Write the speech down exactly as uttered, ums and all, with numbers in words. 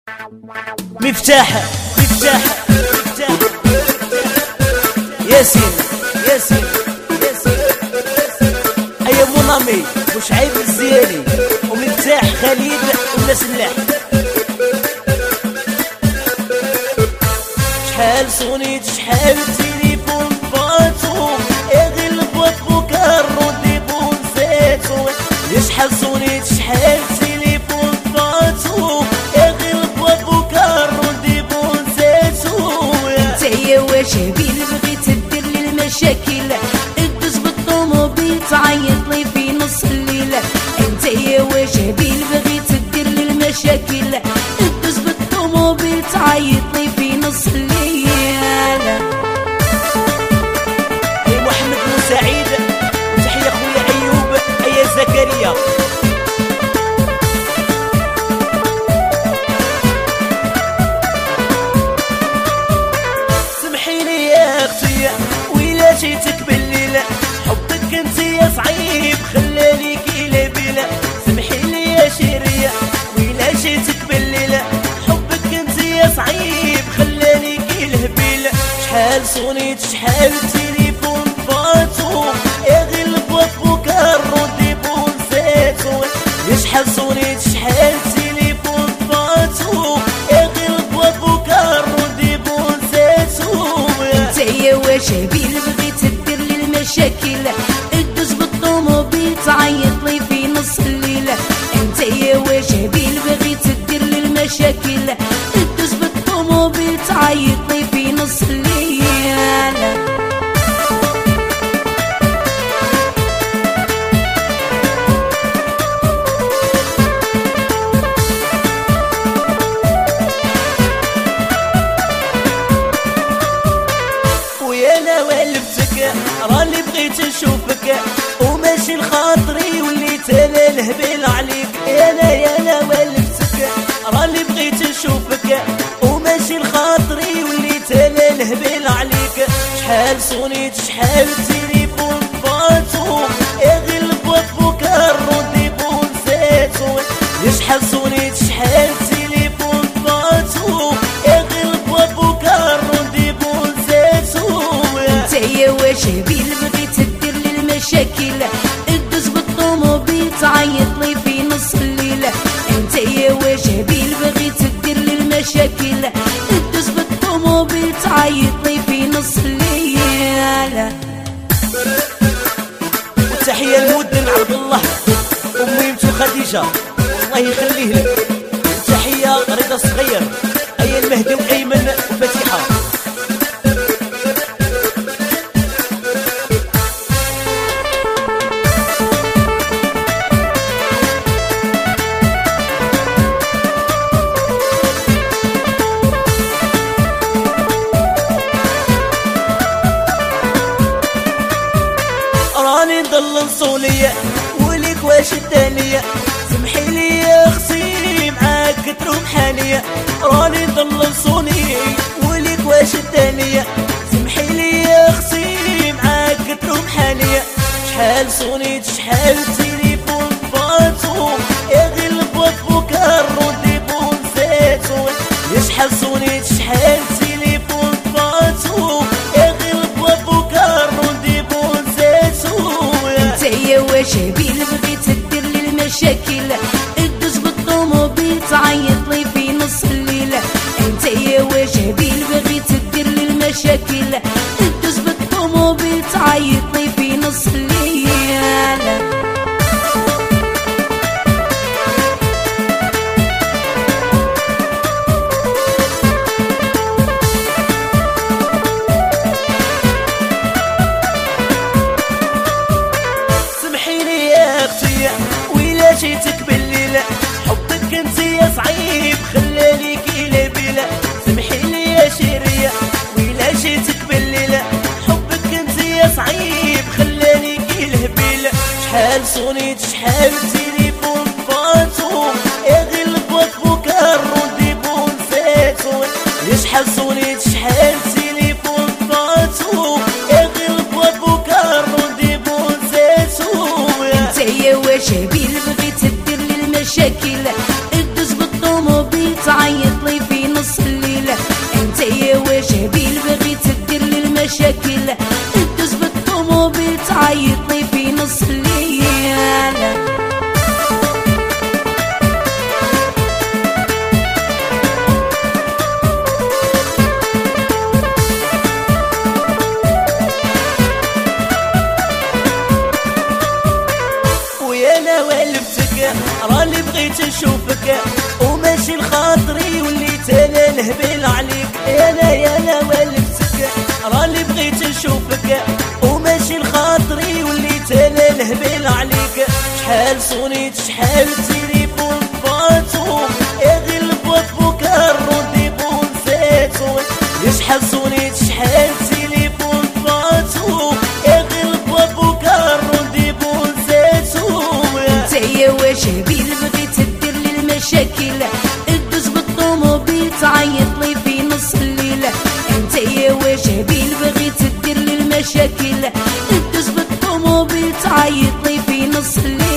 مفتاح مفتاح مفتاح ياسين ياسين ياسين ايا مونامي مش عيب الزياني ومفتاح خالد ولا سلاح. شحال صونيت شحال تليفون باتو اغي البوط بوكار ردي بون زيتو. شحال صونيت شحال تليفون باتو اغي البوط بوكار ردي بون زيتو. انتيا واش بين بغيت دير لي المشاكل ادوز بالطوموبيل تعيط لي في نص الليل. انتيا واش بين بغيت دير لي المشاكل ادوز بالطوموبيل تعيط لي في نص الليل. اي محمد بن سعيد وتحية خويا ايوب ايا زكريا. سمحيلي يا اختي ويلا جيتك بالليل حبك انتيا صعيب خلاني كيلا بلا. سمحيلي يا شيريا ويلا جيتك بالليل حبك انتيا صعيب خلاني كيلا بلا. شحال صونيت شحال تليفون باتو اغي البوط بوكار ردي بون زيتو. شحال صونيت شحال تليفون باتو اغي البوط بوكار ردي بون زيتو. انتيا واش بين بغيت دير لي المشاكل ادوز بالطوموبيل تعيط لي في نص الليل. انتيا واش بين بغيت دير لي المشاكل ادوز بالطوموبيل تعيط لي في نص الليل. ويانا والفتك راني بغيت نشوفك وماشي لخاطري وليت انا الهبيل عليك. انا يانا والفتك راني بغيت نشوفك وماشي لخاطري وليت انا الهبيل عليك. شحال صونيت شحال تليفون باتو اغي البوط بوكار ردي بون زيتو. شحال صونيت شحال تليفون باتو اغي البوط بوكار ردي بون زيتو. انتيا واش بين بغيت دير لي المشاكل ادوز بالطوموبيل تعيط لي في نص الليل. انتيا واش بين بغيت دير لي المشاكل ادوز بالطوموبيل تعيط لي في نص الليل. وتحية لمدن عبد الله وميمتو خديجة الله يخليه لك. تحية رضا صغير ايا المهدي وايمن وفتيحة. راني نضل نصولية وليك واش الدانية. سمحيلي يا اختي معاك تروم حانية. راني نضل نصوني وليك واش الدانية. سمحيلي يا اختي معاك تروم حانية. شحال صونيت شحال تليفون باتو اغي البوط بوكار ردي بون زيتو. شحال صونيت شحال تليفون باتو اغي البوط بوكار ردي بون زيتو. انتيا واش بين بغيت دير لي المشاكل ادوز بالطوموبيل تعيط لي في نص الليل. انتيا واش بين بغيت دير لي المشاكل ادوز بالطوموبيل تعيط لي في نص الليل. بغيت نشوفك وماشي لخاطري وليت انا نهبل عليك. انا يا لا والفتك راني بغيت نشوفك وماشي لخاطري وليت انا نهبل عليك. شحال صونيت شحال تليفون باتو اغي البوط كارودي بون فاتو. شحال صونيت شحال تليفون باتو اغي البوط كارودي بون فاتو. انتيا واش هبيل بغيت دير لي المشاكل ادوز بالطوموبيل تعيط لي في نص الليل. انتيا واش هبيل بغيت دير لي المشاكل ادوز بالطوموبيل تعيط لي في نص الليل.